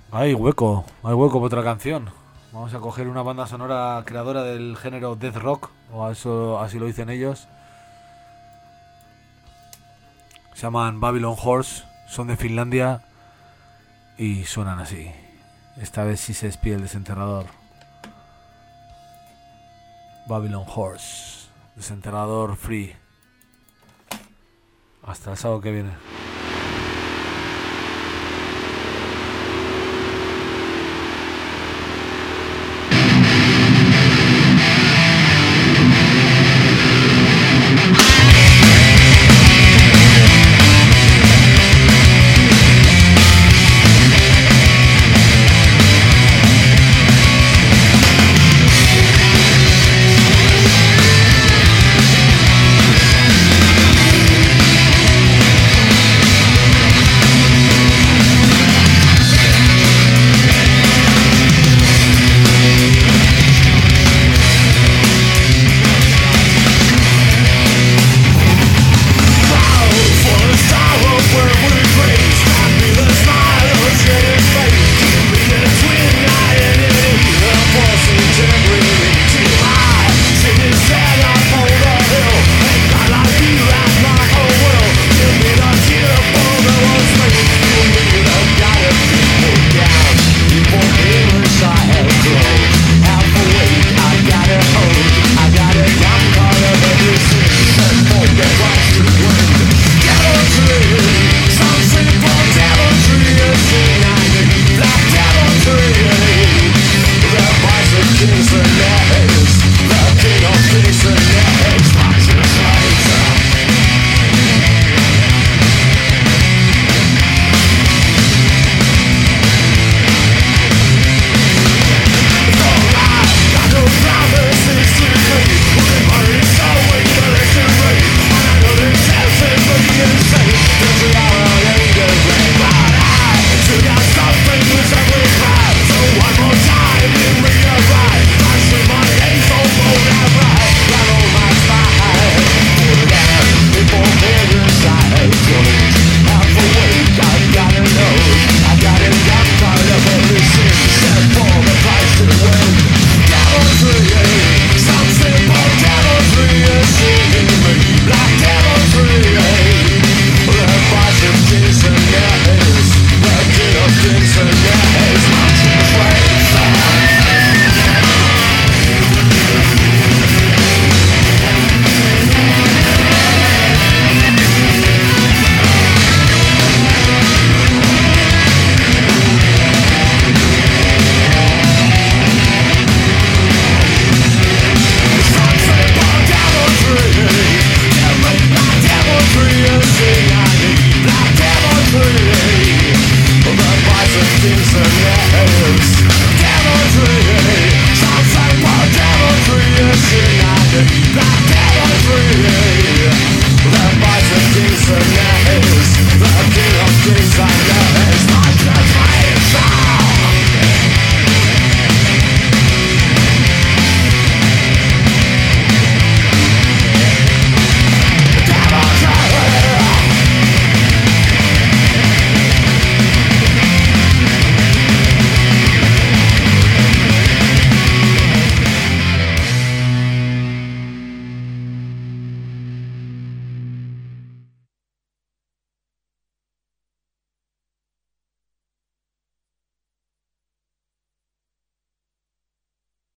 Hay hueco, hay hueco para otra canción. Vamos a coger una banda sonora creadora del género death rock, o eso, así lo dicen ellos. Se llaman Babylon Horse, son de Finlandia y suenan así. Esta vez sí se despide el desenterrador. Babylon Horse, desenterrador free. Hasta el sábado que viene.